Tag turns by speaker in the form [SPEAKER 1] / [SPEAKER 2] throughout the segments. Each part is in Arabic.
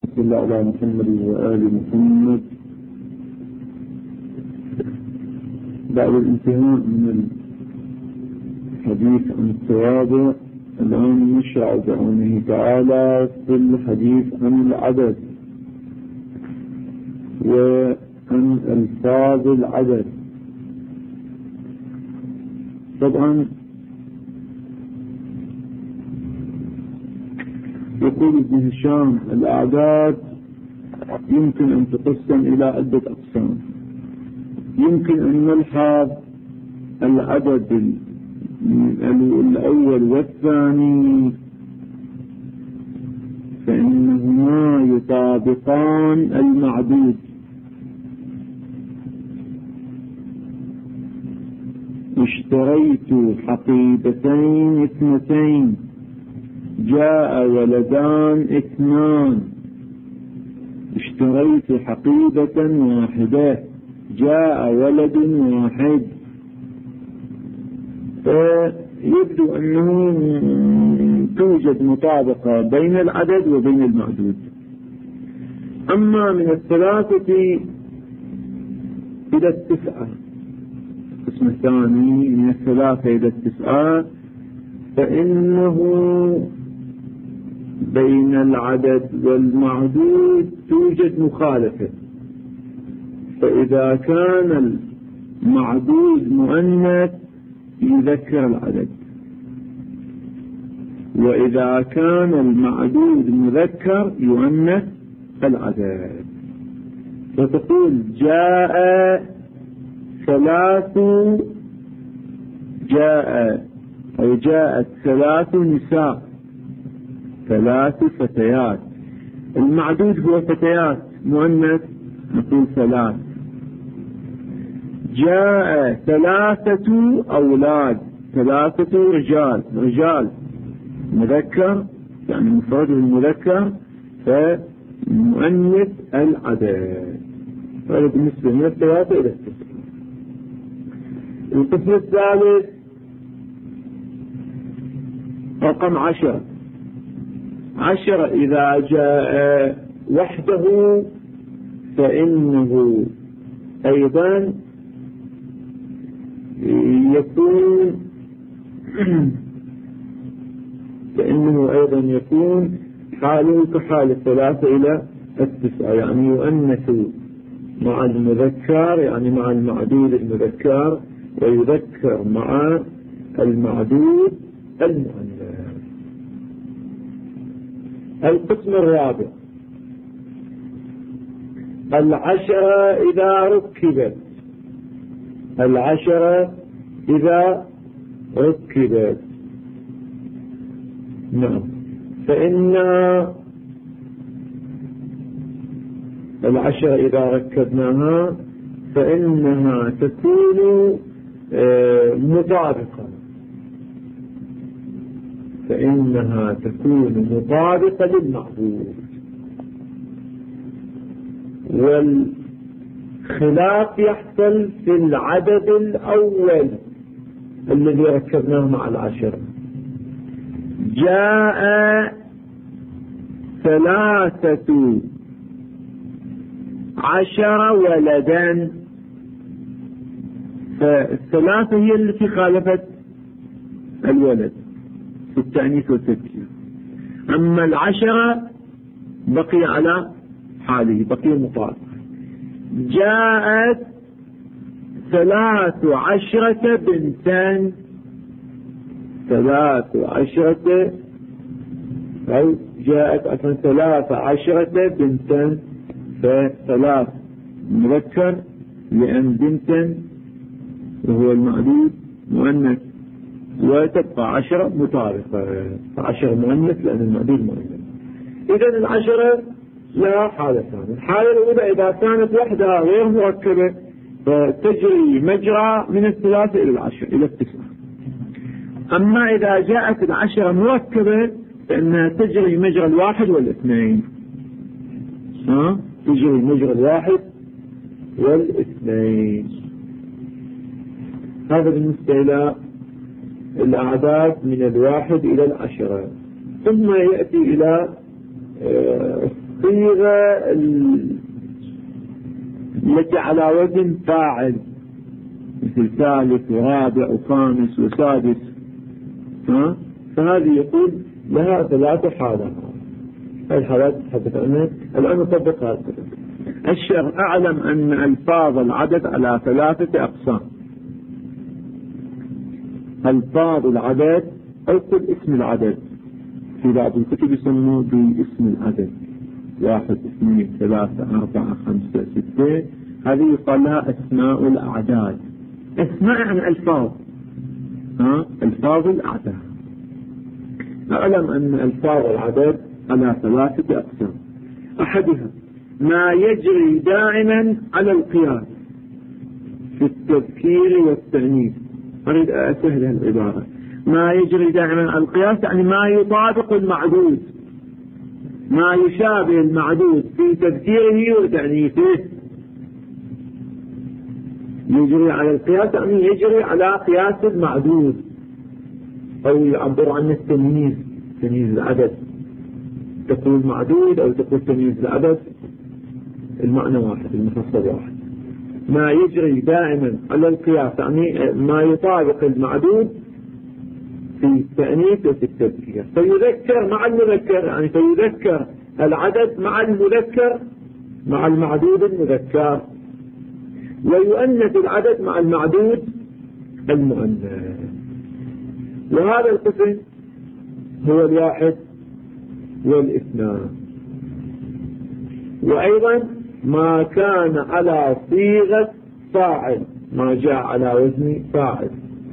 [SPEAKER 1] صلى الله على محمد وآل محمد. بعد الانتهاء من الحديث عن التواضع، الآن نشرع بعونه تعالى في الحديث عن العدد وعن ألفاظ العدد. طبعا يقول ابن هشام: الأعداد يمكن أن تقسم إلى عدة أقسام. يمكن أن نلحظ العدد الأول والثاني فإنهما يطابقان المعدود. اشتريت حقيبتين 2، جاء ولدان 2. اشتريت حقيبة 1، جاء ولد 1. فيبدو أنه توجد مطابقة بين العدد وبين المعدود. أما من 3 إلى 9، القسم الثاني من 3 إلى 9، فإنه بين العدد والمعدود توجد مخالفة. فإذا كان المعدود مؤنث يذكر العدد، وإذا كان المعدود مذكر يؤنث العدد. فتقول جاء 3، جاءت 3 نساء، 3 فتيات. المعدود هو فتيات، مؤنث نقول 3. جاء 3 أولاد، 3 رجال مذكر، يعني مفرده المذكر، فمؤنث العدد. هذا بالنسبة من 3 إلى 9. القسم الثالث رقم 10. إذا جاء وحده فإنه أيضا يكون حاله كحال 3 إلى 9، يعني يؤنث مع المذكر، يعني مع المعدود المذكر، ويذكر مع المعدود المؤنث. القسم الرابع 10 إذا ركبت. نعم، فإن 10 إذا ركبناها فإنها تكون مطابقة، للمعدود. والخلاف يحصل في العدد الأول الذي ركبناه مع 10. جاء 13 ولدا، ف3 هي التي خالفت الولد في التأنيث والتذكير. أما 10 بقي على حاله، بقي مطابق. جاءت 13 بنتان، 13 أو جاءت 13 بنتان، ف3 مذكر لأن بنتان وهو المعدود مؤنث، وتبقى 10 مطابقة، 10 مؤنث لأن المعدود مؤنث. إذن 10 لا حالتان. الحالة الأولى إذا كانت وحدها غير مركبة فتجري مجرى من 3 إلى 10 إلى 9. أما إذا جاءت 10 مركبة فإنها تجري مجرى 1 و2. تجري مجرى 1 و2. هذا بالنسبة إلى الأعداد من 1 إلى 10. ثم يأتي إلى الصيغة التي على وزن فاعل مثل ثالث ورابع وخامس وسادس، فهذه يقول لها 3 حالات. هذه الحالات تتحدث عنها الآن. نطبق هذا. الشرع أعلم أن ألفاظ العدد على 3 أقسام: ألفاظ العدد أو كل اسم العدد. في بعض الكتب يسموه باسم العدد 1 2 3 4 5 6. هذه يقال لها أسماء الأعداد. أسماء يعني ألفاظ، ألفاظ الأعداد. أعلم أن ألفاظ العدد على 3 أقسام: أحدها ما يجري دائما على القياس في التذكير والتأنيث. أريد أسهل العبارة. ما يجري دائما على القياس يعني ما يطابق المعدود، ما يشابه المعدود في تذكيره وتأنيثه. يجري على القياس يعني يجري على قياس المعدود، أو يعبر عن التمييز، تمييز العدد. تقول معدود أو تقول تمييز العدد، المعنى واحد، المفصل واحد. ما يجري دائما على القياس يعني ما يطابق المعدود في التأنيث وفي التذكير. فيذكر مع المذكر، يعني فيذكر العدد مع المذكر مع المعدود المذكر، ويؤنث العدد مع المعدود المؤنث. وهذا القسم هو 1 و2. وأيضا ما كان على صيغة فاعل، ما جاء على وزن فاعل: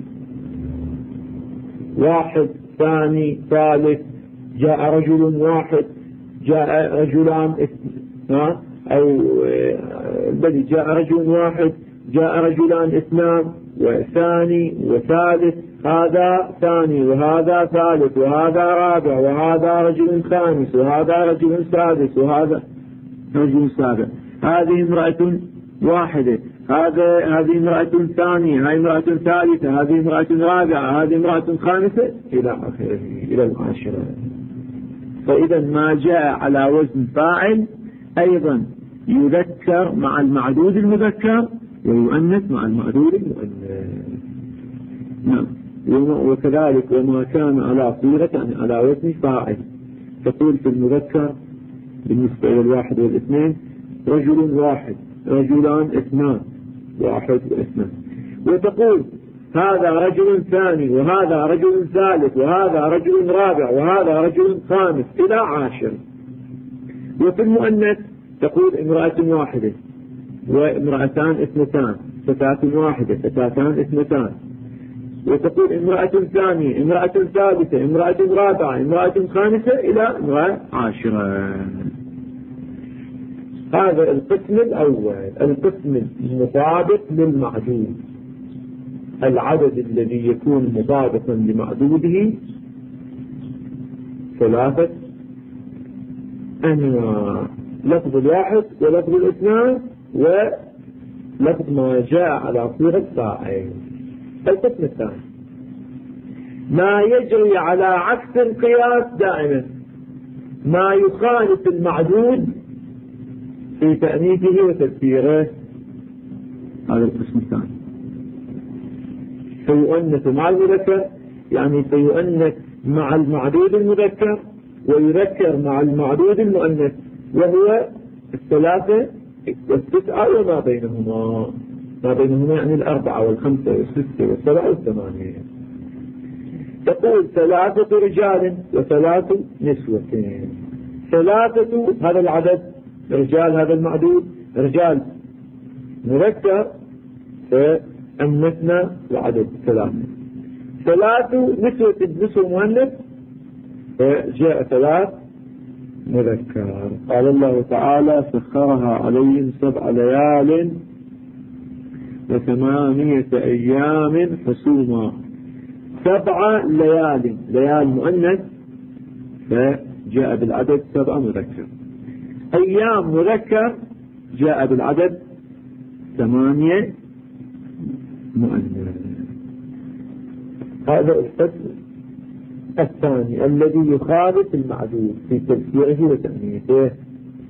[SPEAKER 1] 1 2 3. جاء رجل 1، جاء رجلان، أو بل جاء رجل 1، جاء رجلان 2 وثاني وثالث. هذا ثاني وهذا ثالث وهذا رابع وهذا رجل خامس وهذا رجل سادس وهذا رجل سابع. هذه امرأة واحدة، هذه امرأة ثانية، هذه امرأة ثالثة، هذه امرأة رابعة، هذه امرأة خامسة إلى آخره إلى العاشرة. فإذا ما جاء على وزن فاعل أيضا يذكر مع المعدود المذكر ويؤنث مع المعدود المؤنث. نعم. وكذلك وما كان على صيغة يعني على وزن فاعل، تقول في المذكر بالنسبة إلى 1 و2: رجل 1، رجلان 2، 1 و2. وتقول هذا رجل ثاني وهذا رجل ثالث وهذا رجل رابع وهذا رجل خامس إلى 10. وفي المؤنث تقول امرأة واحدة وامرأتان 2، فتاة واحدة، فتاتان 2. وتقول امرأة ثانية، امرأة ثالثة، امرأة رابعة، امرأة خامسة إلى امرأة 10. هذا القسم الأول، القسم المطابق للمعدود، العدد الذي يكون مطابقا لمعدوده 3 أنواع: لفظ 1 ولفظ 2 ولفظ ما جاء على صيغة فاعل. القسم الثاني ما يجري على عكس القياس دائما، ما يخالف المعدود في تأنيثه وتذكيره. هذا القسم الثاني. فيؤنث مع المذكر يعني فيؤنث مع المعدود المذكر ويذكر مع المعدود المؤنث، وهو 3 و9 وما بينهما. ما بينهما يعني 4 و5 و6 و7 و8. تقول 3 رجال و3 نسوة. 3 هذا العدد رجال، هذا المعدود رجال مذكر، فأنثنا العدد 3. 3 نسوة مؤنث، فجاء 3 مذكر. قال الله تعالى: سخرها عليهم 7 ليال و8 أيام حسوما. 7 ليال، ليال مؤنث فجاء بالعدد 7 مذكر. أيام مذكر جاء بالعدد 8 مؤنث. هذا القسم الثاني الذي يخالف المعدود في تذكيره وتأنيثه.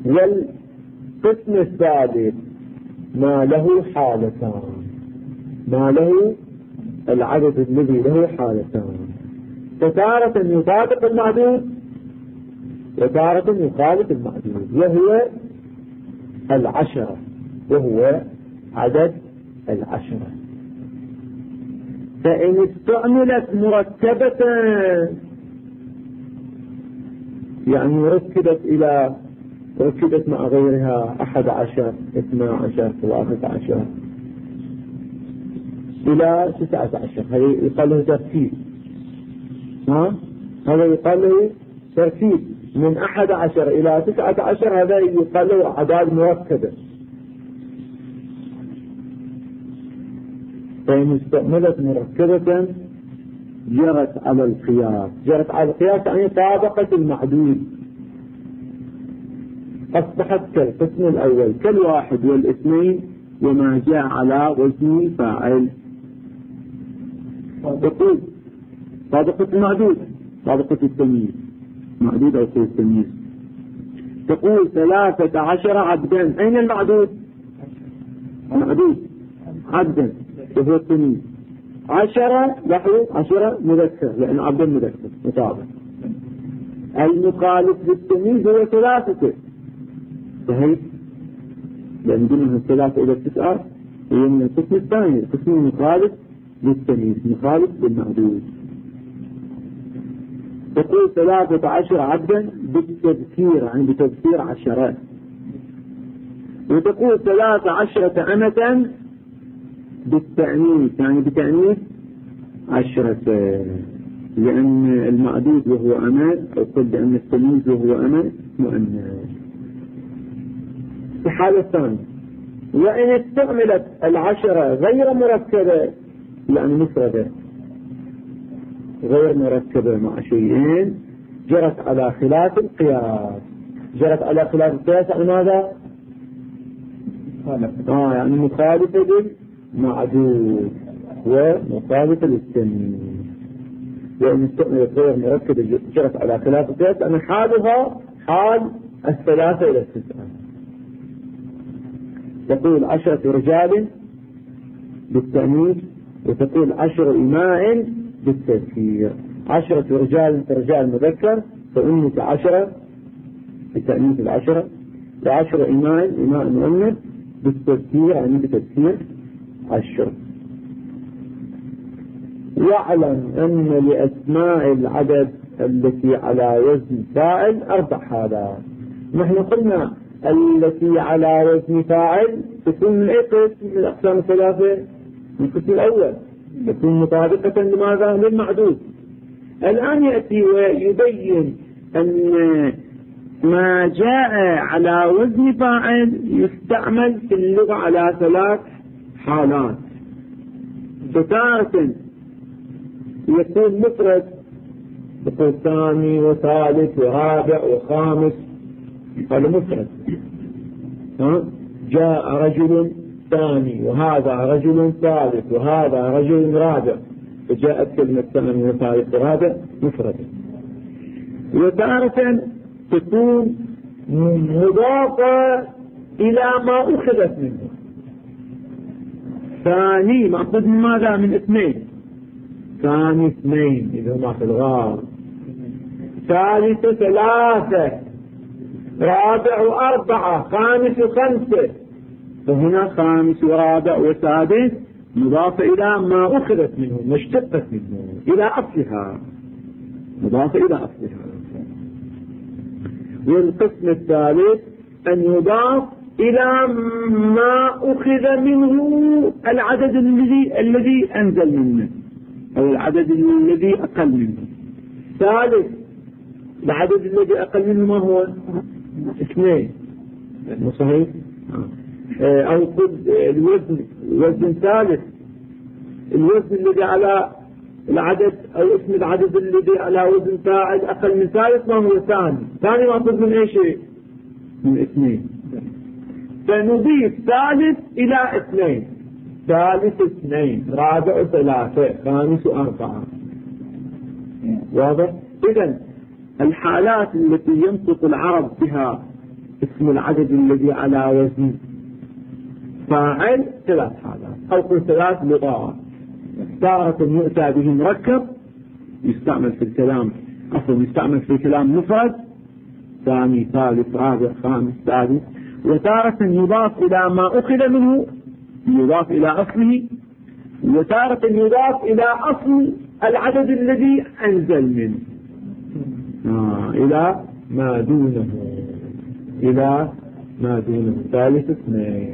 [SPEAKER 1] والقسم الثالث ما له حالتان، ما له العدد الذي له حالتان، فتارة يطابق المعدود وتارة يخالف المعدود، وهو العشرة، وهو عدد العشرة. فإن استعملت مركبة يعني ركبت مع غيرها 11 12 13 إلى 19، هذا يقال له ترتيب، هذا يقال له ترتيب من 11 إلى 19، هذا يقال له أعداد مركبة. فإن استعملت مركبة جرت على القياس، جرت على القياس يعني طابقت المعدود، أصبحت كالقسم الأول كالواحد والاثنين وما جاء على وزن فاعل. تقول طابقة المعدود، طابقة التمييز، معدود أو قوة التمييز. تقول 13 عبدا، أين المعدود؟ معدود عبدا وهو التمييز. 10 لحظة 10 مذكر لأن عبدا مذكر مطابق. المخالف للتمييز هو 3، صحيح؟ لأن دون 3 إلى 9 هي من القسم الثاني، القسم المخالف للتمييز، مخالف للمعدود. تقول 13 عبدا بالتذكير، يعني بتذكير 10. وتقول 13 أمة بالتأنيث، يعني بتأنيث 10، لأن المعدود وهو أمة، أو قل لأن التمييز وهو أمة مؤنث. في حالة ثانية وإن استعملت 10 غير مركبة، يعني مفردة غير مركبة مع شيئين، جرت على خلاف القياس. جرت على خلاف القياس يعني ماذا؟ يعني مخالفة للمعدود ومخالفة للتمييز. وإن استعملت غير مركبة جرت على خلاف القياس يعني حالها حال 3 إلى 9. تقول 10 رجال بالتأنيث، وتقول 10 إماء بالتذكير. 10 رجال رجال مذكر فأنث 10 بالتأنيث 10، و10 إماء مؤنث بالتذكير يعني بتذكير 10. واعلم أن لأسماء العدد التي على وزن فاعل 4 حالات. نحن قلنا التي على وزن فاعل تكون من أي قسم من الأقسام 3؟ من القسم الأول، تكون مطابقة لماذا؟ للمعدود. الآن يأتي ويبين أن ما جاء على وزن فاعل يستعمل في اللغة على 3 حالات. فتارة يكون مفرد، يكون ثاني وثالث ورابع وخامس، هذا مفرد. جاء رجل ثاني وهذا رجل ثالث وهذا رجل رابع، فجاءت كلمة ثاني وثالث ورابع مفردة. وتارة تكون مضافة إلى ما أخذت منه. ثاني مأخذ من ماذا؟ من 2. ثاني 2 إذا ما في الغار، ثالث 3، رابع 4، خامس 5. فهنا خامس ورابع وسادس مضافة إلى ما أخذت منه، ما اشتقت منه، إلى أصلها، مضافة إلى أصلها. والقسم الثالث أن يضاف إلى ما أخذ منه العدد الذي أنزل منه، أو العدد الذي أقل منه. ثالث العدد الذي أقل منه ما هو؟ 2، مو صحيح؟ أو قد الوزن ثالث، الوزن الذي على العدد أو اسم العدد الذي على وزن فاعل أقل من ثالث ما هو؟ ثاني مأخذ من أي شيء؟ من 2. فنضيف ثالث إلى 2، ثالث 2، رابع 3، خامس 4. واضح؟ إذن الحالات التي ينطق العرب بها اسم العدد الذي على وزن فاعل 3 حالات أو كل 3 لغات. تارة يؤتى به مركب يستعمل في الكلام يستعمل في الكلام مفرد ثاني ثالث رابع خامس سادس، وتارة يضاف إلى ما أخذ منه يضاف إلى أصله، وتارة يضاف إلى أصل العدد الذي أنزل منه إلى ما دونه ثالث 2.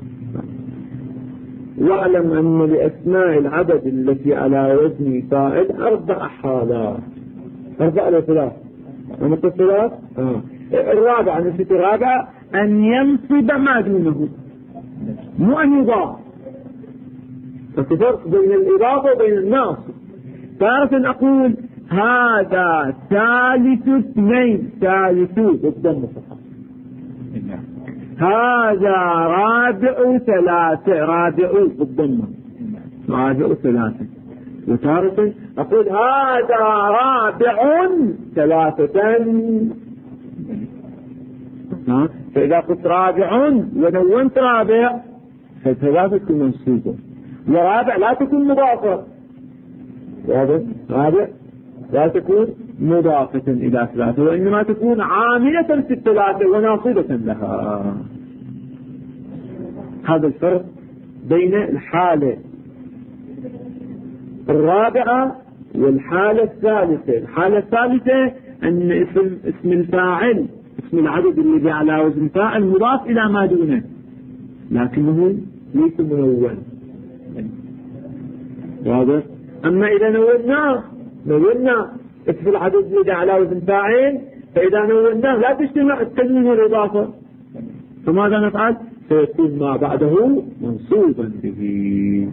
[SPEAKER 1] واعلم أن لأسماء العدد التي على وزن فاعل 4 حالات. 4 ولا 3؟ أنا قلت 3. الرابعة نسبة الرابعة أن ينصب ما دونه مو أن يضاف. فالفرق بين الإضافة وبين الناصب. تارة أقول هذا ثالث 2 ثالثو بالضم فقط، هذا رابع 3 رابع بالضم رابع 3. وتارة أقول هذا رابع 3. فإذا قلت رابع ونونت رابع فالثلاثة تكون منصوبة، ورابع لا تكون مضافة. رابع لا تكون مضافة إلى 3 وإنما تكون عاملة في 3 وناصبة لها. هذا الفرق بين الحالة الرابعة والحالة الثالثة. الحالة الثالثة أن اسم الفاعل اسم العدد الذي على وزن فاعل مضاف إلى ما دونه لكنه ليس منون. واضح؟ أما إذا نوّنا اسم العدد الذي على وزن فاعل، فإذا نوّناه لا تجتمع التنوين والإضافة، فماذا نفعل؟ سيكون ما بعده منصوبا به.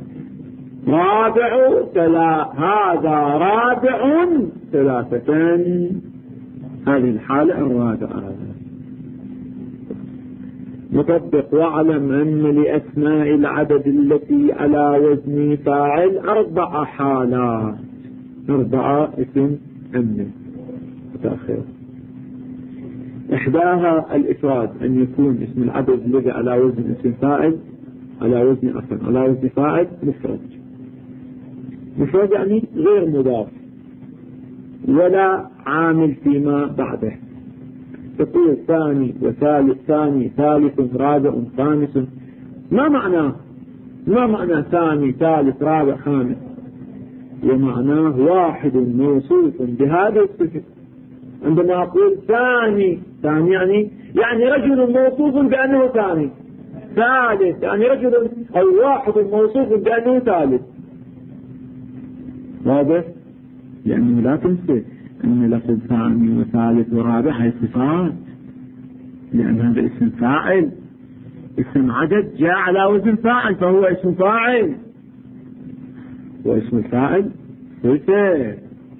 [SPEAKER 1] هذا رابع 3. هذه الحالة الرابعة. نطبق واعلم أن لأسماء العدد التي على وزن فاعل 4 حالات. 4 اسم أمن متأخر. إحداها الإفراد، أن يكون اسم العدد الذي على وزن اسم فاعل على وزن فاعل مفرد يعني غير مضاف ولا عامل فيما بعده. تقول ثاني وثالث ثاني ثالث رابع خامس. ما معنى ثاني ثالث رابع خامس؟ ومعناه واحد موصوف بهذا الصفة. عندما أقول ثاني يعني رجل موصوف بأنه ثاني. ثالث يعني رجل أو واحد موصوف بأنه ثالث. واضح؟ لأنه لا تنسى أن لفظ ثاني وثالث ورابع هي صفات، لأن هذا اسم فاعل، اسم عدد جاء على وزن فاعل فهو اسم فاعل، واسم الفاعل صفة.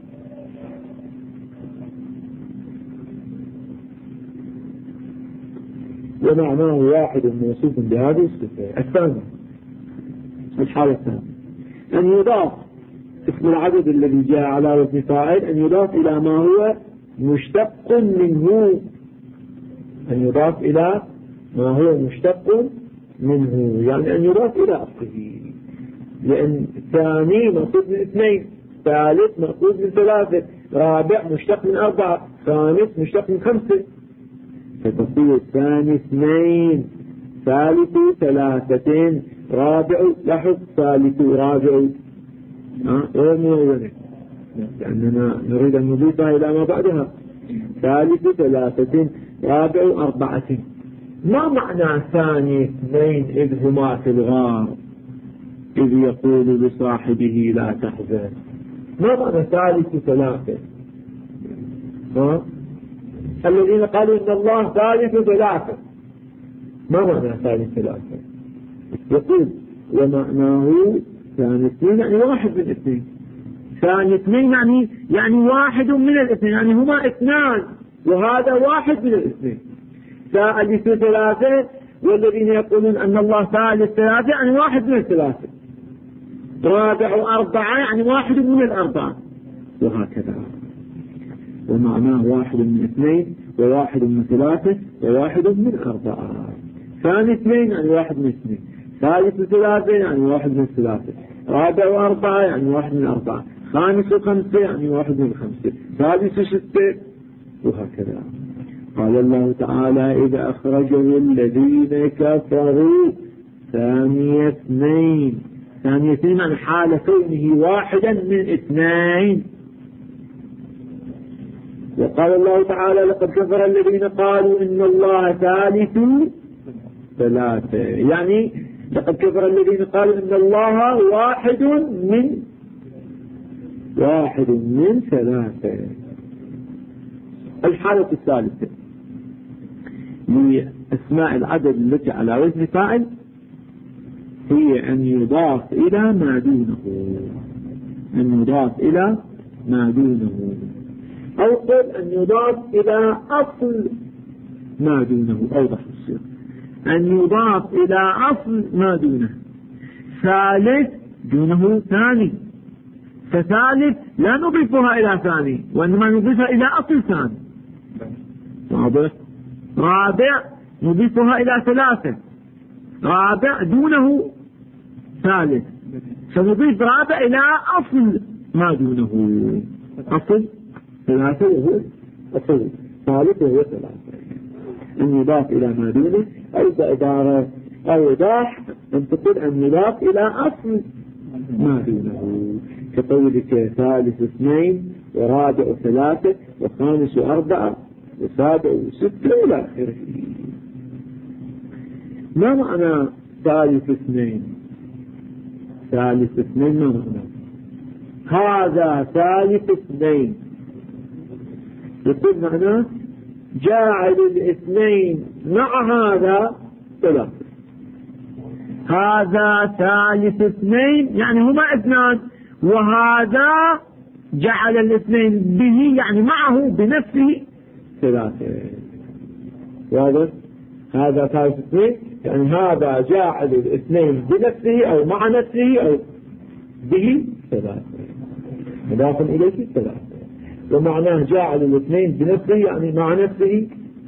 [SPEAKER 1] ومعناه واحد موصوف بهذه الصفة. الثاني الحالة الثانية أن يضاف اسم العدد الذي جاء على وزن فاعل أن يضاف إلى ما هو مشتق منه. أن يضاف إلى ما هو مشتق منه يعني أن يضاف إلى أصله، لأن ثاني مأخوذ من 2، ثالث مأخوذ من 3، رابع مشتق من 4، خامس مشتق من 5. فتقول ثاني 2 ثالث 3 رابع لاحظ ثالث رابع غير منونة لأننا نريد أن نضيفها إلى ما بعدها. ثالث 3 رابع 4. ما معنى ثاني 2 إذ هما في الغار إذ يقول لصاحبه لا تحزن؟ ما معنى ثالث 3؟ الذين قالوا إن الله ثالث 3. ما معنى ثالث 3؟ يقول ومعناه ثاني 2 يعني واحد من 2. ثاني 2 يعني واحد من 2، يعني هما 2 وهذا واحد من 2. ثالث 3 والذين يقولون أن الله ثالث 3 يعني واحد من 3. رابع 4 يعني واحد من 4 وهكذا. ومعناه 1 من 2 و1 من 3 و1 من 4. ثاني 2 يعني 1 من 2، ثالث 3 يعني 1 من 3، رابع 4 يعني 1 من 4، خامس 5 يعني 1 من 5، سادس 6، وهكذا. قال الله تعالى: إذا أخرجه الذين كفروا ثاني 2 عن حال كونه 1 من 2. وقال الله تعالى: لقد كفر الذين قالوا إن الله ثالث 3، يعني لقد كفر الذين قالوا إن الله واحد من 3. الحالة الثالثة لأسماء العدد التي على وزن فاعل هي أن يضاف إلى ما دونه، أو قل أن يضاف إلى أصل ما دونه، أوضح الصيغة، أن يضاف إلى أصل ما دونه. ثالث دونه ثاني، فثالث لا نضيفها إلى ثاني وإنما نضيفها إلى أصل ثاني. رابع نضيفها إلى 3، رابع دونه ثالث، فنضيف رابع إلى أصل ما دونه. أصل 3 وهو أصل ثالث وهو 3. أن يضاف إلى ما دونه أي بإدارة أو إيضاح أن تقول أن يضاف إلى أصل ما دونه، كقولك ثالث 2 ورابع 3 وخامس 4 وسابع 6 إلى آخره. ما معنى ثالث 2 ما معنى؟ هذا ثالث 2 يقول معناه جاعل 2 مع هذا 3. هذا ثالث 2 يعني هما 2، وهذا جعل 2 به يعني معه بنفسه 3. واضح؟ هذا ثالث 2 يعني هذا جاعل 2 بنفسه أو مع نفسه أو به 3، مضاف إليه 3. ومعناه جاعل 2 بنفسه يعني مع نفسه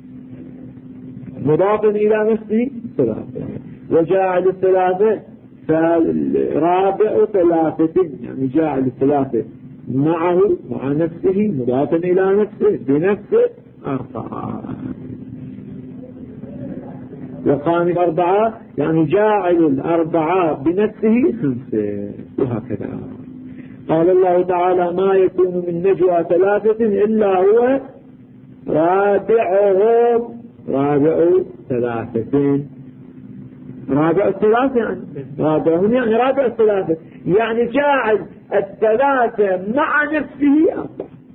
[SPEAKER 1] مضاف إلى نفسه 3. وجاعل 3 فرابع 3 يعني جاعل 3 معه مع نفسه مضاف إلى نفسه بنفسه 4. وخامس 4 يعني جاعل 4 بنفسه 5، وهكذا. قال الله تعالى: ما يكون من نجوى 3 إلا هو رابعهم. رابع 3 رابع 3 يعني رابعهم يعني رابع 3 يعني جاعل 3 مع نفسه 4.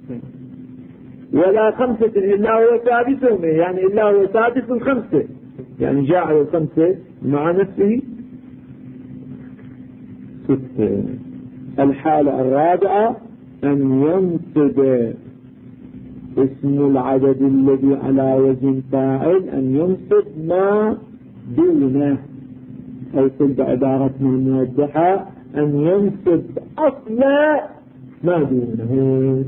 [SPEAKER 1] ولا 5 إلا هو سادسهم يعني إلا هو سادس 5 يعني جاعل 5 مع نفسه 6. الحالة الرابعة أن ينصب اسم العدد الذي على وزن فاعل أن ينصب ما دونه، أو تلك عبارتنا الموضحة أن ينصب أصل ما دونه.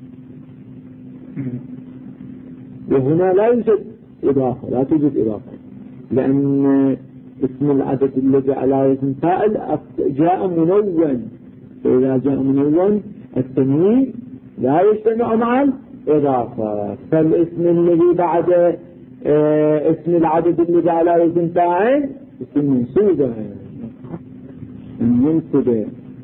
[SPEAKER 1] وهنا لا يوجد إضافة، لا توجد إضافة، لأن اسم العدد الذي على وزن فاعل جاء منون، فإذا جاء منون التنوين لا يجتمع مع الإضافة، فالاسم الذي بعد اسم العدد الذي على وزن فاعل اسم منصوبة، أن ينصب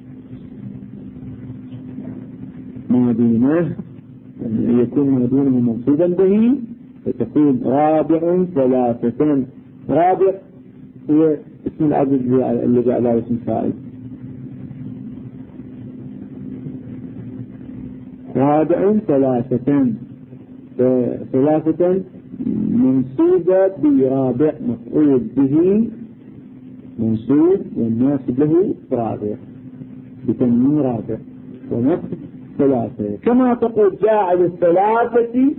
[SPEAKER 1] ما دونه أن يكون ما دونه منصوبا به، فتكون رابع 3. رابع هو اسم العدد الذي على وزن فاعل، رابع 3 منصوبة برابع مفعول به منصوب والناسب له رابع بتنوين رابع ونصب 3. كما تقول جاعل 3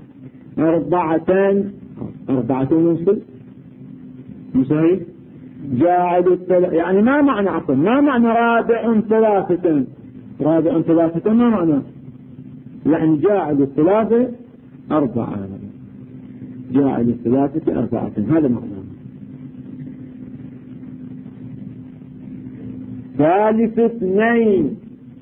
[SPEAKER 1] 4 منصوب مساوي جاعل يعني ما معنى عقل، ما معنى رابع 3 ما معنى؟ يعني جاعل 3 4 جاء للثلاثة 4 هذا معناه. ثالث 2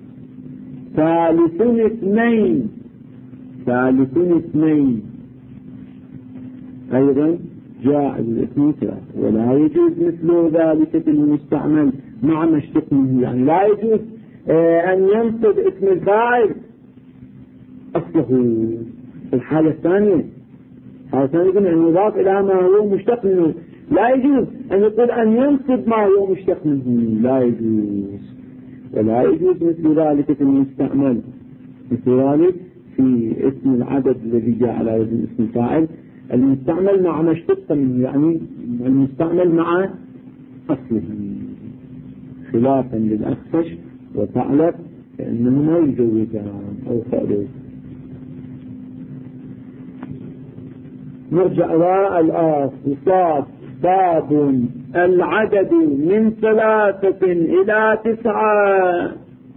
[SPEAKER 1] أيضا جاء للاثنين 3 ولا يجوز مثل ذلك في المستعمل مع ما اشتق منه. يعني لا يجوز أن ينصب اسم الفاعل أصله في الحالة الثانية. الحالة الثانية أن يضاف إلى ما هو مشتق منه. لا يجوز أن يقول أن ينصب ما هو مشتق منه، لا يجوز. ولا يجوز مثل ذلك في المستعمل، مثل ذلك في اسم العدد الذي جاء على وزن اسم الفاعل، المستعمل مع ما اشتق منه، يعني المستعمل مع أصله، خلافا للأخفش وثعلب فإنهما يجوزان أو فعلوا. نرجع إلى الآخر. صاد باب العدد من 3 إلى 9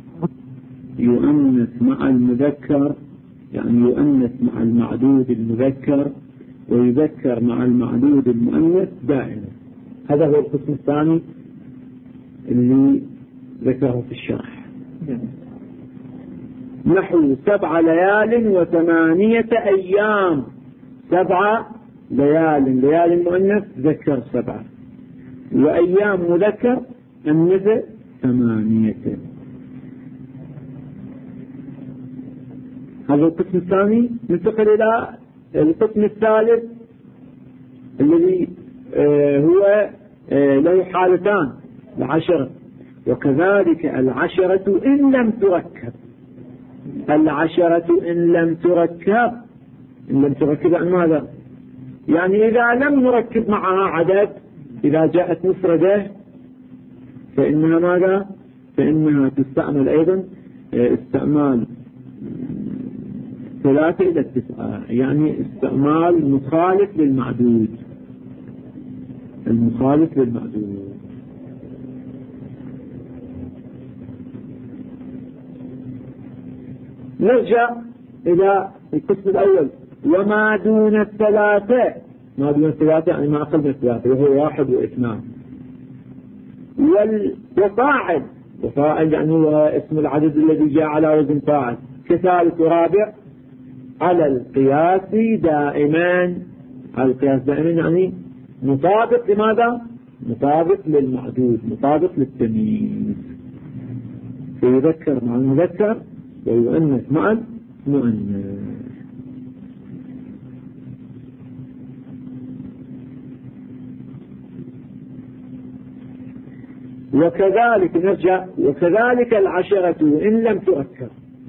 [SPEAKER 1] يؤنث مع المذكر، يعني يؤنث مع المعدود المذكر ويذكر مع المعدود المؤنث دائما. هذا هو القسم الثاني اللي ذكره في الشرح. نحو 7 ليال و8 أيام. 7 ليال مؤنث ذكر 7، وأيام مذكر أنث 8. هذا القسم الثاني. ننتقل إلى القسم الثالث الذي هو له حالتان، 10. وكذلك 10 إن لم تركب. 10 إن لم تركب عن ماذا؟ يعني إذا لم نركب معها عدد، إذا جاءت مفردة فإنها ماذا؟ فإنها تستعمل أيضا استعمال 3 إلى 9، يعني استعمال مخالف للمعدود. المخالف للمعدود. نرجع إلى القسم الأول. وما دون 3، ما دون 3 يعني ما أقل من 3، وهو 1 و2. وفاعل يعني هو اسم العدد الذي جاء على وزن فاعل. كثالث ورابع على القياس دائما. على القياس دائما يعني مطابق لماذا؟ مطابق للمعدود، مطابق للتمييز. فيذكر مع المذكر ويؤنث مع المؤنث. وكذلك نرجع. وكذلك 10 إن لم تؤكد.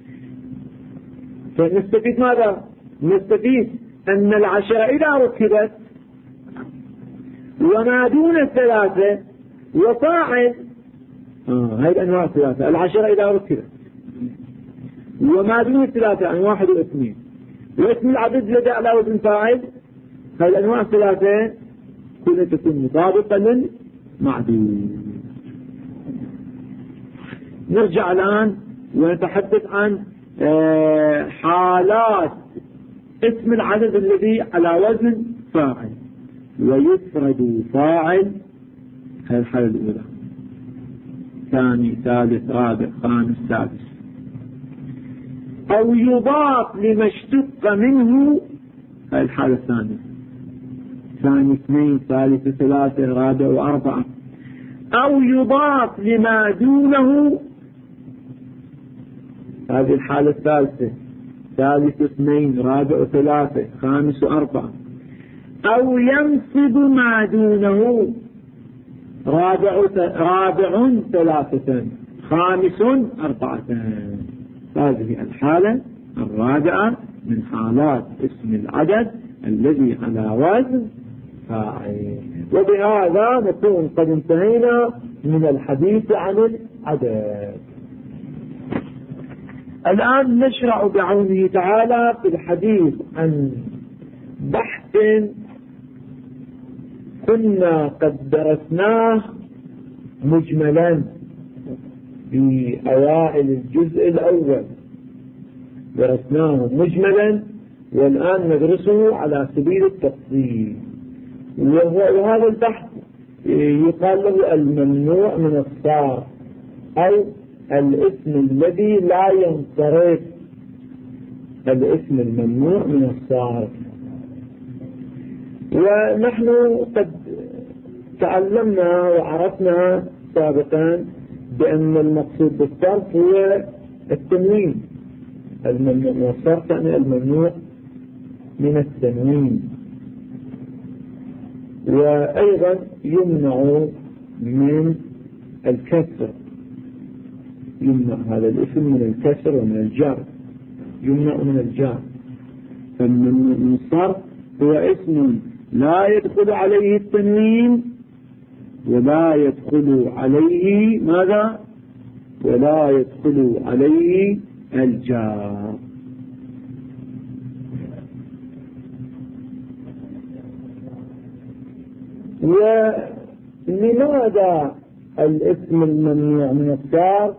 [SPEAKER 1] فنستفيد ماذا؟ نستفيد أن 10 إذا ركبت وما دون 3 وفاعل، هذه أنواع 3. 10 إذا ركبت وما دون 3 يعني 1 و2، واسم العدد الذي على وزن فاعل، هذه الأنواع 3 كلها تكون مطابقة للمعدود. نرجع الآن ونتحدث عن حالات اسم العدد الذي على وزن فاعل. ويفرد فاعل، هذه الحالة الأولى، ثاني ثالث رابع خامس سادس. أو يضاف لما اشتق منه، هذه الحالة الثانية، ثاني 2 ثالث 3 رابع و4. أو يضاف لما دونه، هذه الحالة الثالثة، ثالث 2 رابع 3 خامس 4. أو ينصب ما دونه، رابع 3 خامس 4. هذه الحالة الرابعة من حالات اسم العدد الذي على وزن فاعل. وبهذا نكون قد انتهينا من الحديث عن العدد. الآن نشرع بعونه تعالى في الحديث عن بحث كنا قد درسناه مجملا في أوائل الجزء الأول، درسناه مجملا والآن ندرسه على سبيل التفصيل. وهذا البحث يقال له الممنوع من الصرف، أو الاسم الذي لا ينصرف، الاسم الممنوع من الصرف. ونحن قد تعلمنا وعرفنا سابقا بأن المقصود بالصرف هو التنوين. الممنوع من الصرف يعني الممنوع من التنوين. وأيضا يمنع من الكسر، يمنع هذا الاسم من الكسر ومن الجر، يمنع من الجر. فالممنوع من الصرف هو اسم لا يدخل عليه التنوين ولا يدخل عليه ماذا؟ ولا يدخل عليه الجار. ولماذا الاسم الممنوع من الصرف؟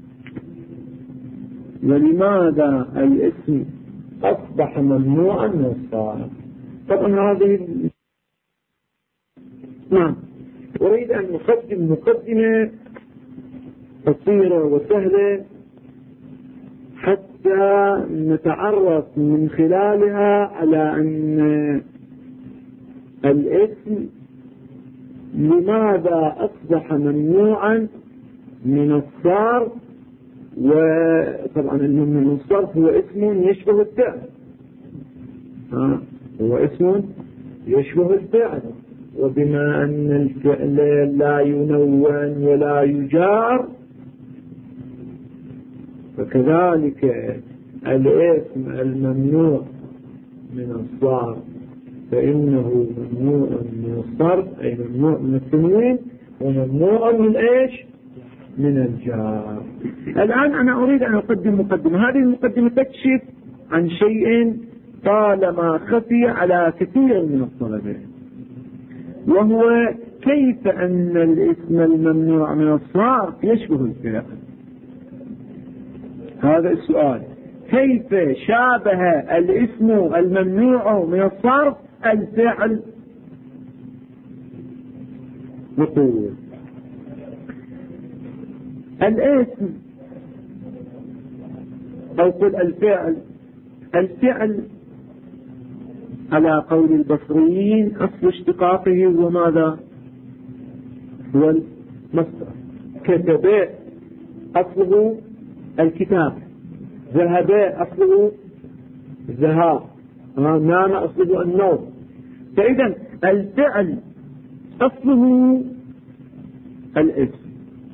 [SPEAKER 1] ولماذا الاسم أصبح ممنوعا من الصرف؟ طبعا هذه نعم، أريد أن نقدم مقدمة قصيرة وسهلة حتى نتعرف من خلالها على أن الاسم لماذا أصبح ممنوعا من الصرف. وطبعا الممنوع من الصرف هو اسم يشبه الفعل، هو اسم يشبه الفعل، وبما أن الفعل لا ينون ولا يجار فكذلك الاسم الممنوع من الصرف فإنه ممنوع من الصرف، أي ممنوع من التنوين، وممنوع من إيش؟ من الجار. الآن أنا أريد أن أقدم مقدمة. هذه المقدمة تكشف عن شيء طالما خفي على كثير من الطلبة، وهو كيف أن الاسم الممنوع من الصرف يشبه الفعل. هذا السؤال، كيف شابه الاسم الممنوع من الصرف الفعل؟ نقول الاسم أو قل الفعل على قول البصريين أصل اشتقاقه هو ماذا؟ هو المصدر. كتب أصله الكتاب، ذهب أصله الذهاب، نام أصله النوم. فإذا الفعل أصله الاسم.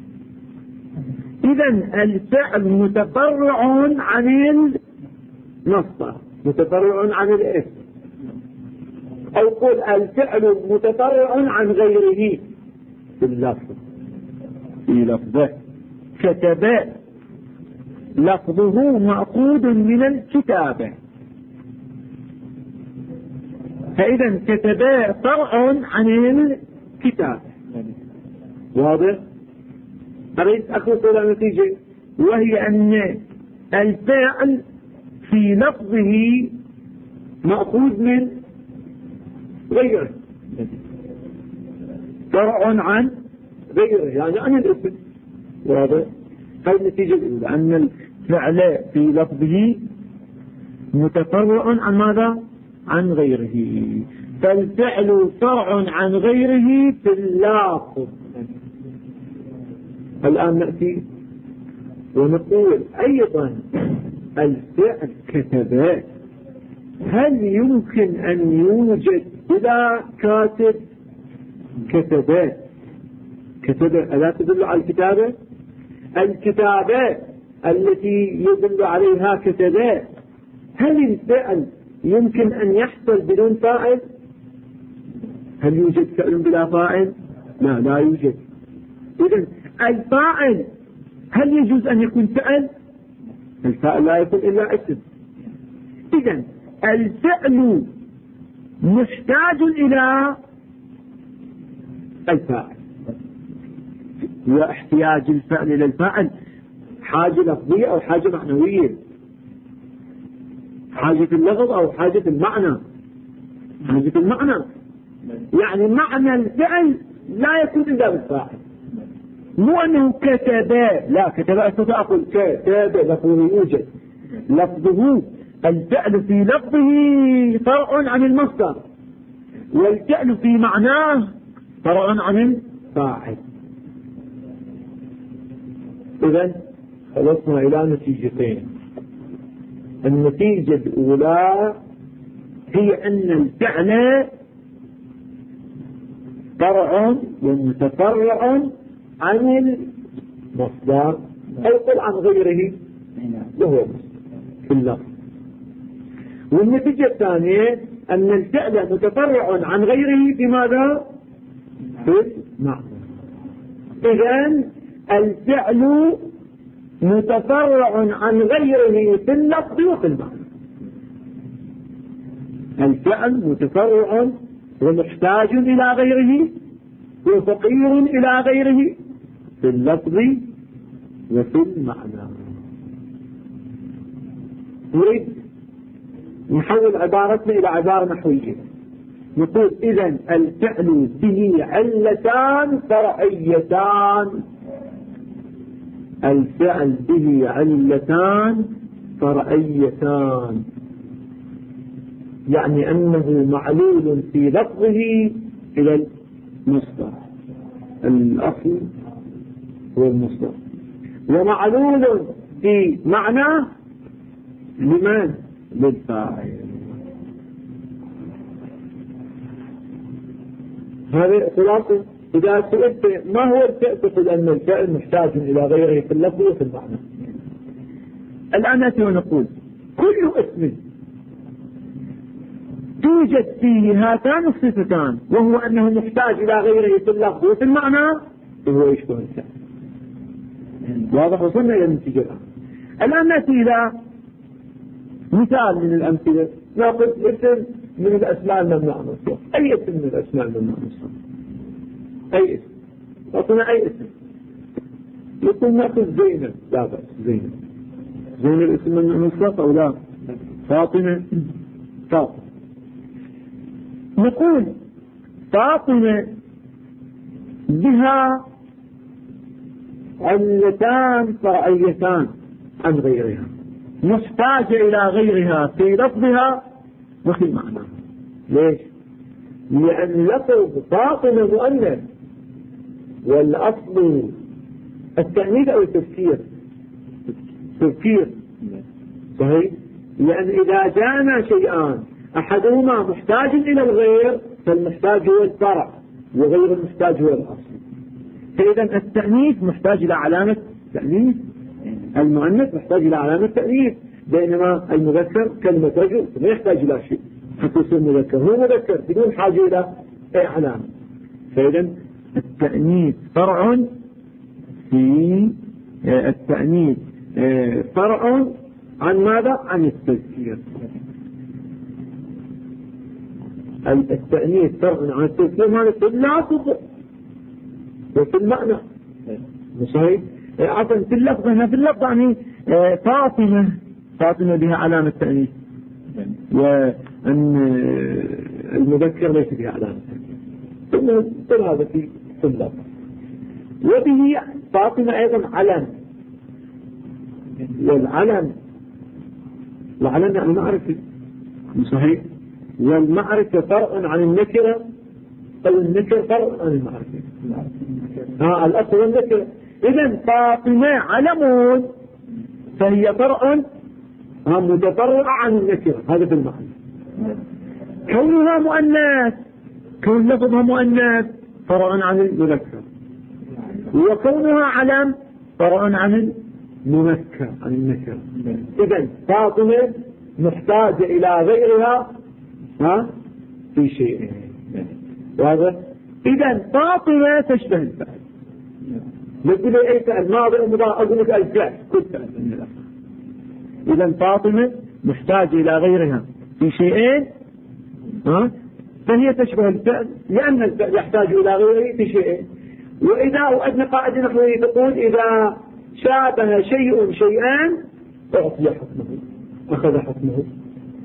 [SPEAKER 1] إذا الفعل متفرع عن المصدر، متفرع عن الاسم. أو قل الفعل متفرع عن غيره في اللفظ، في لفظه. كتب لفظه مأخوذ من الكتابة، فإذا كتب فرع عن الكتاب. واضح؟ أريد أخلص إلى نتيجة، وهي أن الفعل في لفظه مأخوذ من غيره، فرع عن غيره يعني عن الاسم. واضح؟ هذه النتيجة الأولى، أن الفعل في لفظه متفرع عن ماذا؟ عن غيره. فالفعل فرع عن غيره في اللفظ. الآن نأتي ونقول أيضا الفعل كتب، هل يمكن أن يوجد بلا كاتب؟ كتب ألا تدل على الكتابة؟ الكتابة التي يدل عليها كتب، هل الفعل يمكن أن يحصل بدون فاعل؟ هل يوجد فعل بلا فاعل؟ لا يوجد. إذن الفاعل هل يجوز أن يكون فعل؟ الفاعل لا يكون إلا اسم. إذن الفعل محتاج إلى الفاعل، واحتياج الفعل إلى الفاعل حاجة لفظية أو حاجة معنوية؟ حاجة اللفظ أو حاجة المعنى. حاجة المعنى يعني معنى الفعل لا يكون إلا بالفاعل، مو أنه كتب، لا كتب أستطيع أقول كتب لفظه يوجد، لفظه الفعل في لفظه فرع عن المصدر، والفعل في معناه فرع عن الفاعل. إذن خلصنا إلى نتيجتين. النتيجة الأولى هي أن الفعل فرع ومتفرع عن المصدر أو قل عن غيره وهو في اللفظ. والنتيجة الثانية أن الفعل متفرع عن غيره في ماذا؟ في المعنى. إذن الفعل متفرع عن غيره في اللفظ وفي المعنى. الفعل متفرع ومحتاج إلى غيره وفقير إلى غيره في اللفظ وفي المعنى. نريد نحول عبارتنا إلى عبارة نحوية، نقول إذن الفعل به علتان فرعيتان. الفعل به علتان فرعيتان يعني أنه معلول في لفظه إلى المصدر، الأصل هو المصدر، ومعلول في معنى لمن؟ للفاعل. هذه خلاصة. إذا سئلت ما هو الفعل تقول أن الفعل محتاج إلى غيره في اللفظ وفي المعنى. الآن نأتي ونقول كل اسم توجد فيه هاتان الصفتان وهو أنه محتاج إلى غيره في اللفظ وفي المعنى وهو يشبه الفعل. واضح؟ وصلنا إلى النتيجة الآن نأتي إلى مثال من الأمثلة. نأخذ اسم من الأسماء الممنوعة من الصرف. أي اسم من الأسماء الممنوعة من الصرف؟ أي اسم؟ أعطنا أي اسم. يقول نأخذ زينب، لا بأس. زينب الاسم من الصرف أو لا؟ فاطمة، فاطمة. نقول فاطمة بها علتان فرعيتان عن غيرها، محتاجة إلى غيرها في لفظها وفي معناها. ليش؟ لأن لفظ فاطمة مؤنث والأصل التأنيث أو التذكير. تذكير صحيح. لأن إذا جاءنا شيئان أحدهما محتاج إلى الغير فالمحتاج هو الفرع وغير المحتاج هو الأصل. فإذا التأنيث محتاج إلى علامة تأنيث، المؤنث محتاج إلى علامة تأنيث، بينما المذكر كلمة رجل ما يحتاج إلى شيء حتى يصير مذكر، هو مذكر بدون حاجة إلى أي علامة. فإذا التأنيث فرع في التأنيث فرع عن ماذا؟ عن التذكير. التأنيث فرع عن التذكير هذا في اللفظ وفي المعنى. صحيح. عفوا في اللفظ، هنا في اللفظ يعني فاطمة بها علامة تأنيث وأن المذكر ليس بها علامة تأنيث. كل هذا في اللفظ. وبه فاطمة أيضا علم، والعلم يعني معرفة. صحيح. والمعرفة فرع عن النكرة أو النكرة فرع عن المعرفة. الأصل والنكرة. إذن فاطمة علم فهي فرع متفرع عن النكرة، هذا في المعنى. كونها مؤنث، كون لفظها مؤنث فرع عن المذكر، وكونها علم فرع عن المذكر عن النكرة. إذن فاطمة محتاجة إلى غيرها في شيء. واضح؟ إذن فاطمة تشبه الفعل. نقول أي فعل ماضي ومضارع، أقول لك الفعل كل فعل من الأفعال. إذن فاطمة محتاجة إلى غيرها في شيئين فهي تشبه الفعل، لأن الفعل يحتاج إلى غيره في شيئين. وإذا أردنا قاعدة نحوية تقول إذا شابه شيء شيئان أعطي حكمه، أخذ حكمه.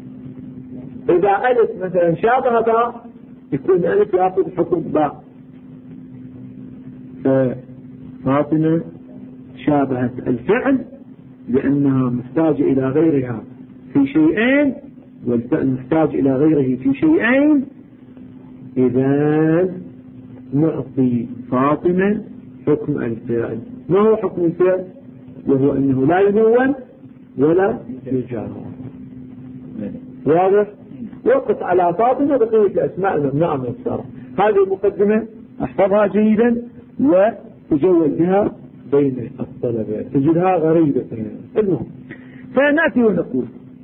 [SPEAKER 1] إذا ألف مثلا شابه باء يكون ألف يأخذ حكم باء. ففاطمة شابهت الفعل لأنها محتاجة إلى غيرها في شيئين، والفعل محتاج إلى غيره في شيئين. إذا نعطي فاطمة حكم الفعل. ما هو حكم الفعل؟ وهو أنه لا ينون ولا يجار. واضح؟ وقف على فاطمة بقية الأسماء الممنوعة من الصرف. هذه المقدمة احفظها جيدا وتجول بها بين الطلبة، تجدها غريبة. المهم فنأتي ونقول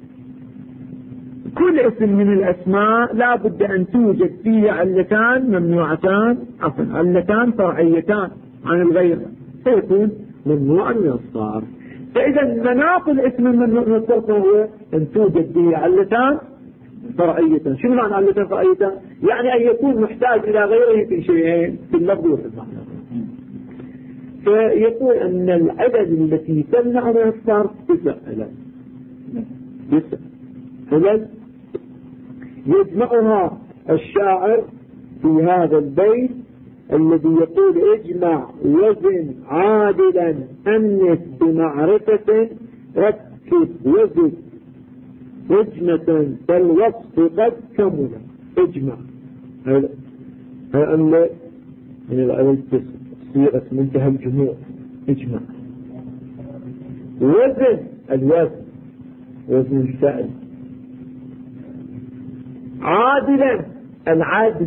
[SPEAKER 1] كل اسم من الأسماء لا بد أن توجد فيه علتان ممنوعتان، علتان فرعيتان عن الغير، فيكون ممنوعا من الصرف. فإذا مناط الاسم الممنوع من الصرف هو أن توجد به علتان فرعيتان. شنو معنى علتان فرعيتان؟ يعني أن يكون محتاج إلى غيره في شيئين، في اللفظ وفي المعنى. فيقول أن العدد التي تمنع من الصرف 9 علل. 9 علل يجمعها الشاعر في هذا البيت الذي يقول: اجمع وزن عادلا أنس بمعرفة ركب وزن وجمة فالوصف قد كمل. اجمع هذا أن من العلل صيغة منتهى الجموع. اجمع وزن الوزن وزن الفعل عادلا العدل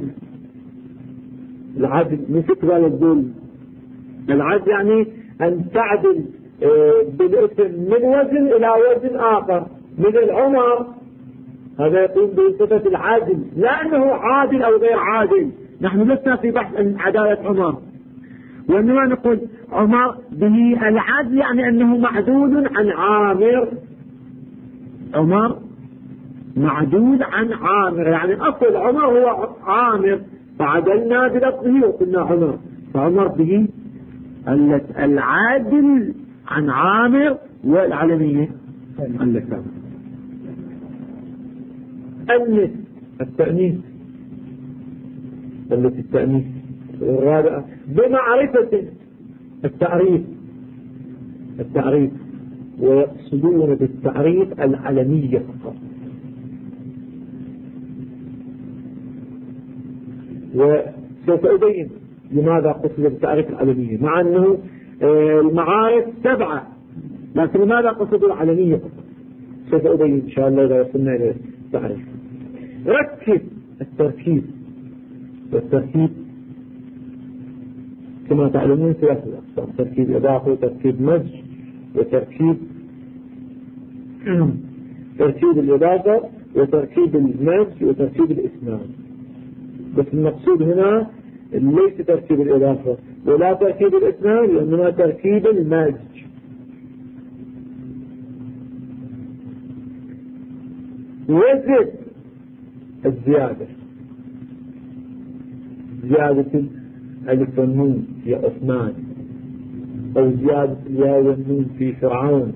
[SPEAKER 1] مثل ما نقول العدل يعني أن تعدل بالاسم من وزن إلى وزن آخر. مثل العمر هذا يقوم بصفة العدل، لا أنه عادل أو غير عادل. نحن لسنا في بحث عن عدالة عمر، وإنما نقول عمر به العدل يعني أنه معدول عن عامر. عمر معدول عن عامر، يعني أصل عمر هو عامر فعدلنا بلفظه وقلنا عمر، فعمر به العادل عن عامر والعلمية اللسان. أنس التأنيث التي التأنيث الرابعة بمعرفة التعريف ويقصدون بالتعريف العلمية فقط. وسوف أبين لماذا قصد بالتعريف العلمية، مع أنه المعارف 7، لكن لماذا قصد العلمية فقط سوف أبين إن شاء الله إذا وصلنا إلى التعريف. ركب التركيب، والتركيب كما تعلمون 3 أقسام: تركيب إضافي وتركيب مزج وتركيب الإضافة وتركيب المزج وتركيب الإسناد. بس المقصود هنا ليس تركيب الإضافة ولا تركيب الإسناد، وإنما تركيب المزج. وزد الزيادة، زيادة الألف والنون في عثمان، أو زيادة الياء والنون في فرعون.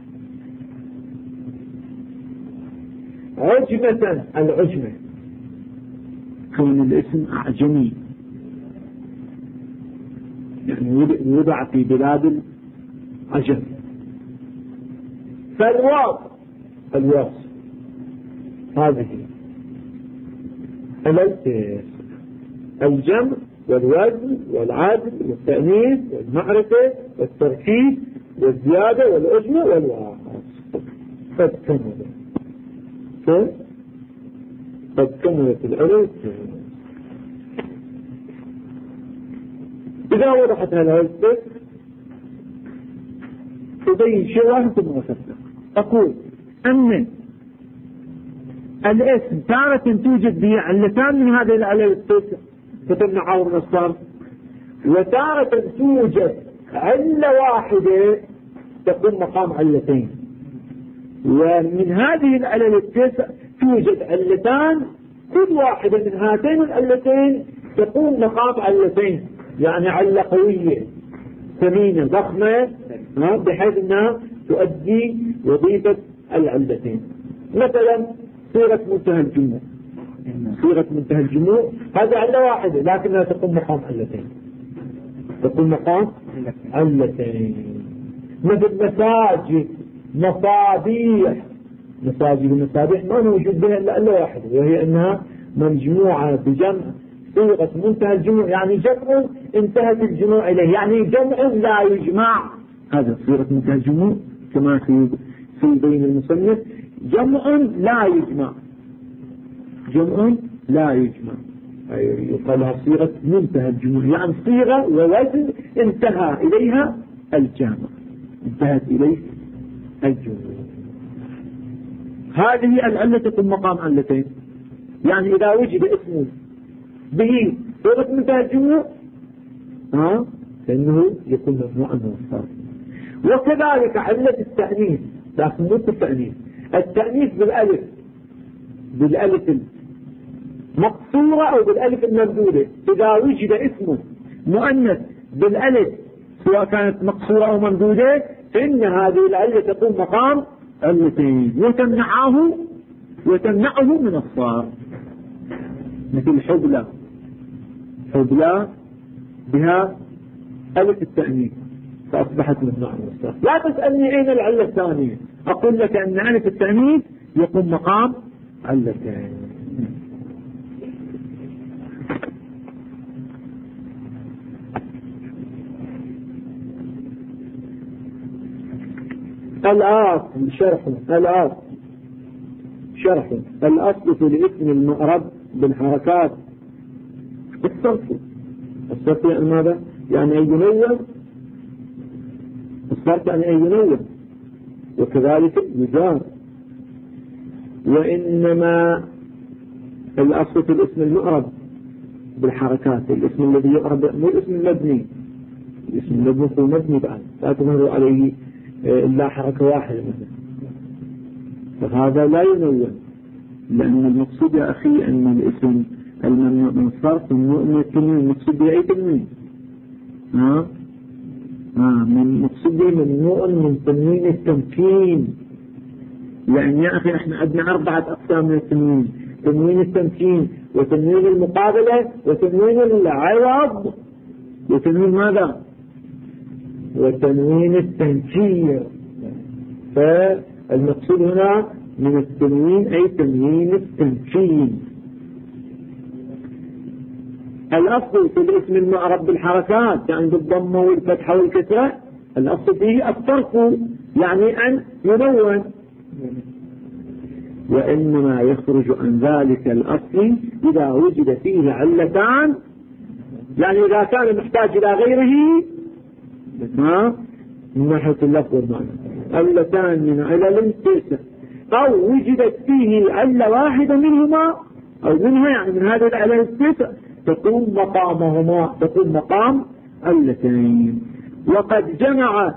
[SPEAKER 1] عجمة العجمة كون الاسم أعجمي، يعني وضع في بلاد العجم. فالواصف هذه الجمع والوزن والعدل والتأنيث والمعرفة والتركيب والزيادة والعجمة والواصف قد كملت العلم. إذا وضحت هذا الفكر تبين شيء واحد ثم وصفنا. أقول أن الاسم تارة توجد به علتان من هذه العلل التسع فتمنعه من الصرف، وتارة توجد علة واحدة تكون مقام علتين. ومن هذه العلل التسع توجد علتان، كل واحدة من هاتين العلتين تكون مقام علتين، يعني علة قوية ثمينة ضخمة بحيث أنها تؤدي وظيفة العلتين. مثلا صيغة منتهى الجموع. صيغة منتهى الجموع هذه علة واحدة لكنها تقوم مقام علتين. تقوم مقام علتين. مثل مساجد، مصابيح. مساجد ومصابيح ما موجود بها إلا علة واحدة، وهي أنها مجموعة بجمع صيغة منتهى الجموع، يعني جمع انتهت الجموع إليه، يعني جمع لا يجمع. هذا صيغة منتهى الجموع كما في بين المصنف، جمع لا يجمع. جمع لا يجمع يقال لها صيغة منتهى الجموع، يعني صيغة ووزن انتهى إليها الجامع، انتهت إليه الجموع. هذه العلة تكون مقام علتين، يعني إذا وجد اسم به صيغة منتهى الجموع فإنه يكون ممنوعا من الصرف. وكذلك علة التأنيث، لكن مو التأنيث، التأنيث بالألف مقصورة أو بالألف الممدودة. إذا وجد اسم مؤنث بالألف سواء كانت مقصورة أو ممدودة فإن هذه العلة تكون مقام علتين وتمنعه من الصرف. مثل حبلى بها ألف التأنيث فأصبحت ممنوعة من الصرف. لا تسألني أين العلة الثانية، أقول لك أن ألف التأنيث يكون مقام علتين. شرح الأصل في الاسم المعرب بالحركات الصرف يعني ماذا؟ يعني أن ينون. الصرف يعني أن ينون، وكذلك يجار. وإنما الأصل في الاسم المعرب بالحركات، الاسم الذي يعرب مو الاسم المبني. الاسم المبني هو مبني بعد لا تظهر عليه إلا حركة واحدة مثلا، فهذا لا ينون، لأن المقصود يا أخي أن الاسم الممنوع من الصرف ممنوع التنوين. المقصود به أي تنوين؟ المقصود به ممنوع من تنوين التمكين. يعني يا أخي احنا عندنا 4 أقسام من التنوين: تنوين التمكين، وتنوين المقابلة، وتنوين العوض، وتنوين ماذا؟ وتنوين التنكير. فالمقصود هنا من التنوين أي تنوين التمكين. الأصل في الاسم المعرب بالحركات يعني بالضمة والفتحة والكسرة، الأصل فيه الصرف يعني أن ينون. وإنما يخرج عن ذلك الأصل إذا وجد فيه علتان، يعني إذا كان محتاج إلى غيره من ناحية اللفظ والمعنى، علتان من علل 9، أو وجدت فيه علة واحدة منهما أو منها، يعني من هذه العلل 9 تكون مقام علتين. وقد جمع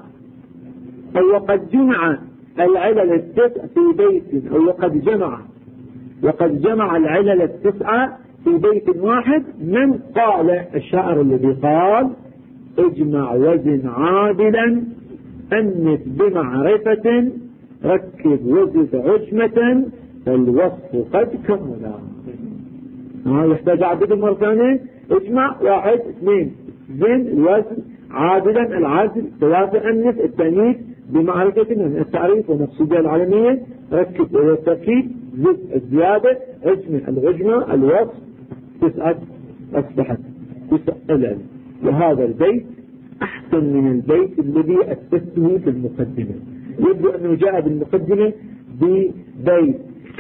[SPEAKER 1] العلل 9 في بيت، أو وقد جمع العلل 9 في بيت واحد. من قال؟ الشاعر الذي قال: اجمع وزن عادلا، أنف بمعرفة، ركب وزد عجمة، فالوصف قد كملا. يحتاج عدد مرة ثانية. اجمع 1 2 زن وزن عادلا العدل 3 أنف التأنيث بمعرفة من التعريف ومقصودها العالمية، ركب والتركيب، زد الزيادة، عجمة العجمة، الوصف 9 أصبحت 9 العلم. وهذا البيت أحسن من البيت الذي أسسته في المقدمة. يبدو أنه جاء بالمقدمة ببيت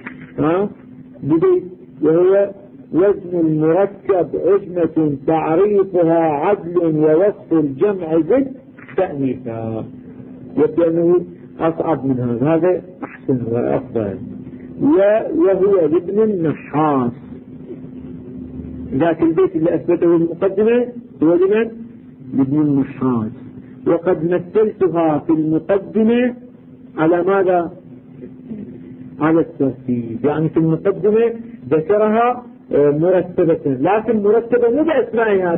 [SPEAKER 1] وهو: وزن المركب عجمة تعريفها عدل، ووصف الجمع زد تأنيثا. يبدو أنه أصعب من هذا أحسن وأفضل. وهو لابن النحاس. ذاك البيت اللي أثبته المقدمة هو لابن النحاس. وقد مثلتها في المقدمة على ماذا؟ على الترتيب. يعني في المقدمة ذكرها مرتبة، لكن مرتبة مو بأسمائها،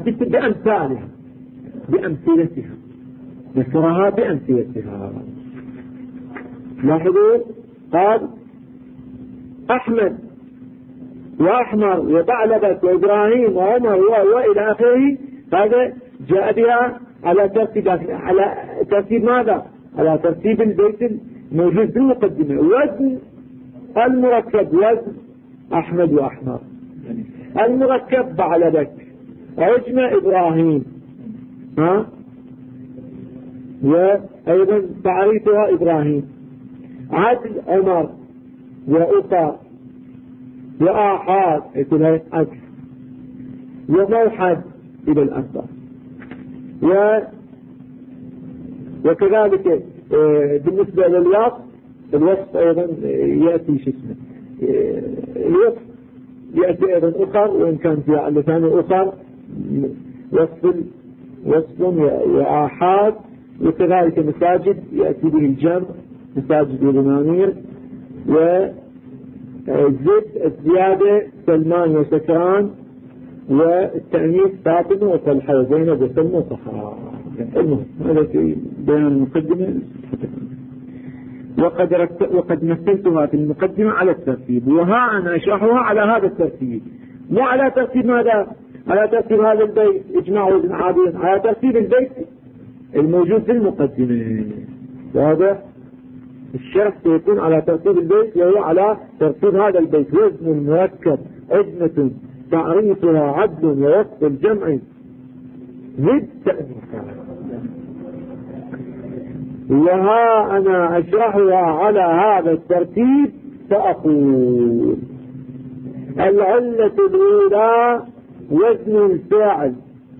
[SPEAKER 1] بأمثلتها ذكرها بأمثلتها. لاحظوا قال: أحمد وأحمر وثعلبة وإبراهيم وعمر وإلى آخره، هذا جاء بها على ترتيب ماذا؟ على ترتيب البيت الموجود في المقدمة. وزن المركب وزن أحمد وأحمر، المركب ثعلبة، عجمة إبراهيم، وأيضا تعريفها إبراهيم، عدل عمر، وأخر، وآحاد كلها أكس، وموحد إلى الأنصار. وكذلك بالنسبة للوصف، الوصف أيضا يأتي شو اسمه، الوصف يأتي أيضا أخر، وإن كان في اللسان أخر وصف وآحاد. وكذلك مساجد يأتي به الجمع، مساجد وغمامير. الزيادة سلمان وسكران، والتأنيث فاطمة وطلحة وزينب وسلمى وصحراء. المهم هذا في بيان المقدمة. وقد مثلتها في المقدمة على الترتيب، وها أنا أشرحها على هذا الترتيب، مو على ترتيب ماذا؟ على ترتيب هذا البيت إجماع وزن عادل، على ترتيب البيت الموجود في المقدمة. وهذا الشرح سيكون على ترتيب البيت، وهو على ترتيب هذا البيت: وزن مركب، عجمة، تعريفها عدل، ووصف الجمع ضد تأنيث. وها أنا أشرحها على هذا الترتيب فأقول: العلة الأولى وزن الفاعل.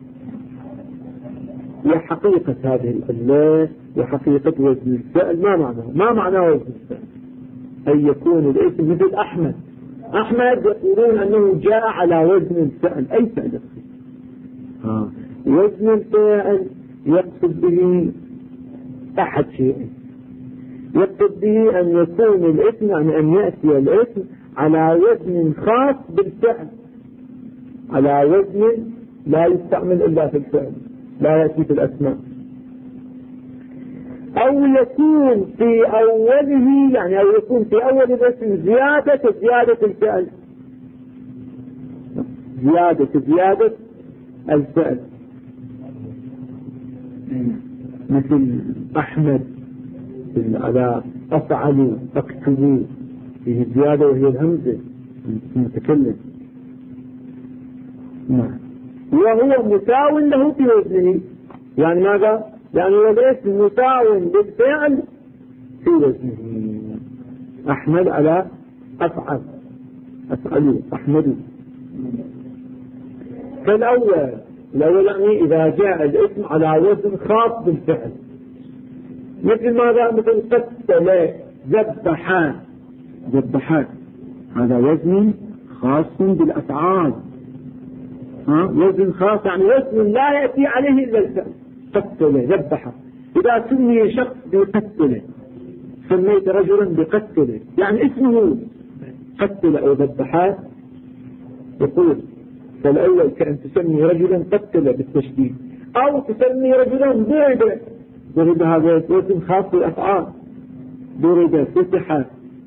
[SPEAKER 1] وحقيقة هذه العلة وحقيقة وزن الفعل ما معنى وزن الفعل؟ أن يكون الاسم مثل أحمد. أحمد يقولون أنه جاء على وزن الفعل. أي فعل؟ وزن الفعل يقصد به أحد شيء، يقصد به أن يكون الاسم، يعني أن يأتي الاسم على وزن خاص بالفعل، على وزن لا يستعمل إلا في الفعل، لا يأتي في الأسماء. أو يكون في أوله، يعني أو يكون في أول الاسم زيادة الفعل، زيادة الفعل، مثل أحمد على أفعلوا أكتبوا، فيه زيادة وهي الهمزة المتكلم. وهو مساو له في وزنه، يعني ماذا؟ يعني الاسم مساو بالفعل في وزنه. أحمد على أفعل، أفعلوا أحمدوا. فالأول يعني إذا جاء الاسم على وزن خاص بالفعل، مثل ماذا؟ مثل قتل، ذبحان، هذا وزن خاص بالأفعال. وزن خاص، يعني وزن لا يأتي عليه إلا الفعل. قتل، ذبح. إذا سمي شخص بقتل، سميت رجلا بقتل، يعني اسمه قتل أو ذبحان، يقول فالأول كأن تسمي رجلا قتل بالتشديد، أو تسمي رجلا ضرب، هذا وزن خاص بالأفعال، ضرب، فتح،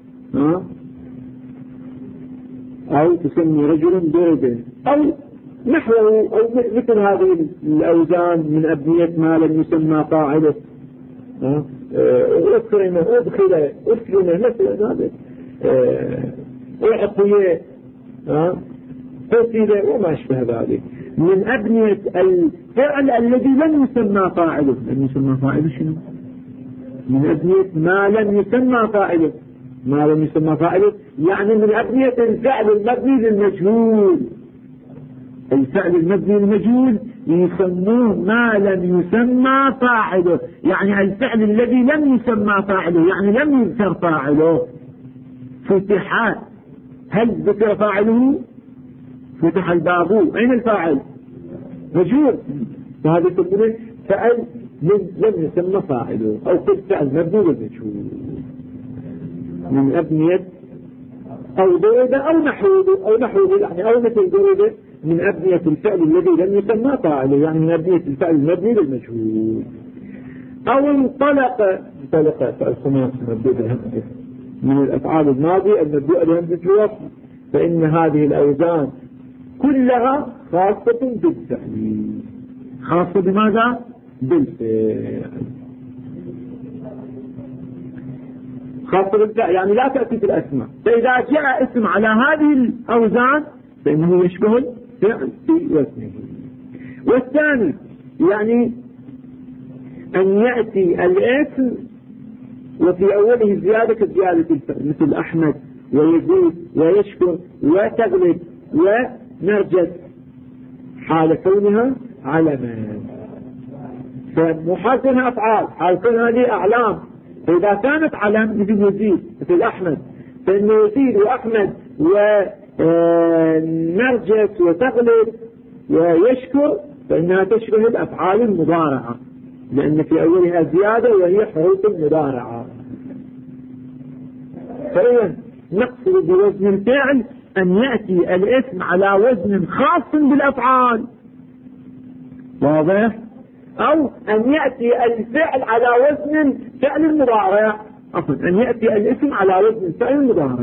[SPEAKER 1] أو تسمي رجلا ضرب، أو نحوه، أو مثل هذه الأوزان من أبنية ما لم يسمى فاعله، أدخل مثل هذا، أعطي، قتل، وما أشبه ذلك من أبنية الفعل الذي لم يسمى فاعله. لم يسمى فاعله شنو؟ من أبنية ما لم يسمى فاعله. ما لم يسمى فاعله يعني من أبنية الفعل المبني للمجهول. الفعل المبني للمجهول يسموه ما لم يسمى فاعله، يعني الفعل الذي لم يسمى فاعله، يعني لم يذكر فاعله. فتح، هل ذكر فاعله؟ فتح الباب، أين الفاعل؟ مجهول، فهذا يسمونه فعل لم يسمى فاعله، أو كل فعل مبني للمجهول من أبنية، أو ضرب أو نحوه يعني، أو مثل ضرب من أبنية الفعل الذي لم يسمى فاعله، يعني من أبنية الفعل المبني للمجهول. أو انطلق فعل خماسي مبدوء بالهمزة، من الأفعال الماضية المبدوءة بهمزة الوصل، فإن هذه الأوزان كلها خاصة بالفعل. خاصة بماذا؟ بالفعل. خاصة بالفعل يعني لا تأتي في الأسماء. فإذا جاء اسم على هذه الأوزان فإنه يشبه الفعل في وزنه. والثاني يعني أن يأتي الاسم وفي أوله زيادة كزيادة الفعل، مثل أحمد ويزيد ويشكر وتغلب ونرجس حال كونها علما. فمحاسنها أفعال حال كونها هذه أعلام. فإذا كانت علم يجب يزيد مثل أحمد، فإنه يزيد وأحمد ونرجس وتغلب ويشكر فإنها تشبه الأفعال المضارعة، لأن في أولها زيادة وهي حروف المضارعة. فإذا نقصد بوزن الفعل أن يأتي الاسم على وزن خاص بالأفعال، واضح؟ أو أن يأتي الفعل على وزن فعل المضارع، عفوا أن يأتي الاسم على وزن فعل المضارع،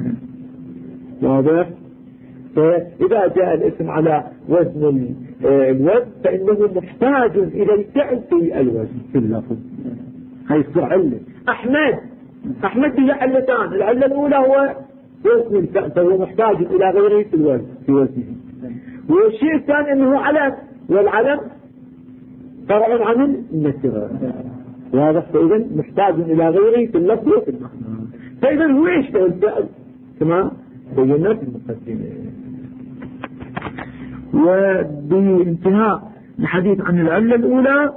[SPEAKER 1] واضح؟ فإذا جاء الاسم على وزن الوزن فإنه محتاج إلى الفعل في الوزن في اللفظ. هاي يصير علة. أحمد به علتان، العلة الأولى هو وزن الفعل فهو محتاج إلى غيره في الوزن في وزنه. والشيء الثاني أنه علم، والعلم فرع عن النكرة، واضح؟ فإذا محتاج إلى غيره في اللفظ وفي المعنى. فإذا هو يشبه الفعل كما بينا في المقدمة. وبانتهاء الحديث عن العلة الأولى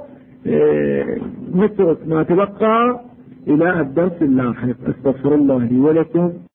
[SPEAKER 1] نترك ما تبقى إلى الدرس اللاحق. استغفر الله لي ولكم.